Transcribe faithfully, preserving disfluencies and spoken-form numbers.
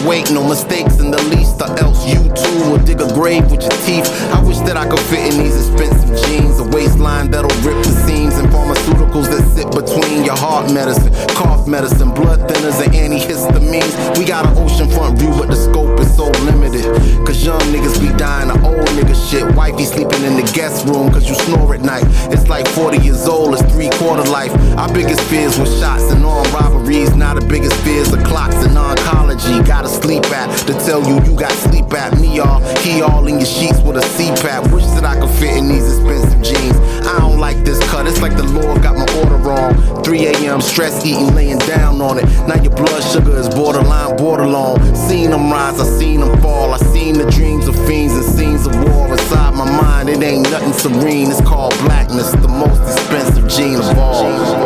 weight, no mistakes in the least, or else you too will dig a grave with your teeth. I wish that I could fit in these expensive jeans, a waistline that'll rip the seams, and pharmaceuticals that sit between your heart medicine, cough medicine, blood thinners, and antihistamines. We got an oceanfront view, but the scope is so limited, cause young niggas be dying of old nigga shit. Wifey sleeping in the guest room cause you snore at night. It's like forty years old, it's three quarter life. Our biggest fears were shots and armed robberies. Now the biggest fears are clocks and oncology. Got a sleep app to tell you you got sleep apnea. He all in your sheets with a C PAP. Wish that I could fit in these expensive jeans. I don't like this cut, it's like the Lord got my order wrong. three a.m. stress eating, laying down on it. Now your blood sugar is borderline, borderline. Seen them rise, I seen them fall. I seen the dreams of fiends and scenes of war inside my mind. It ain't nothing serene, it's called blackness, the most expensive gene of all.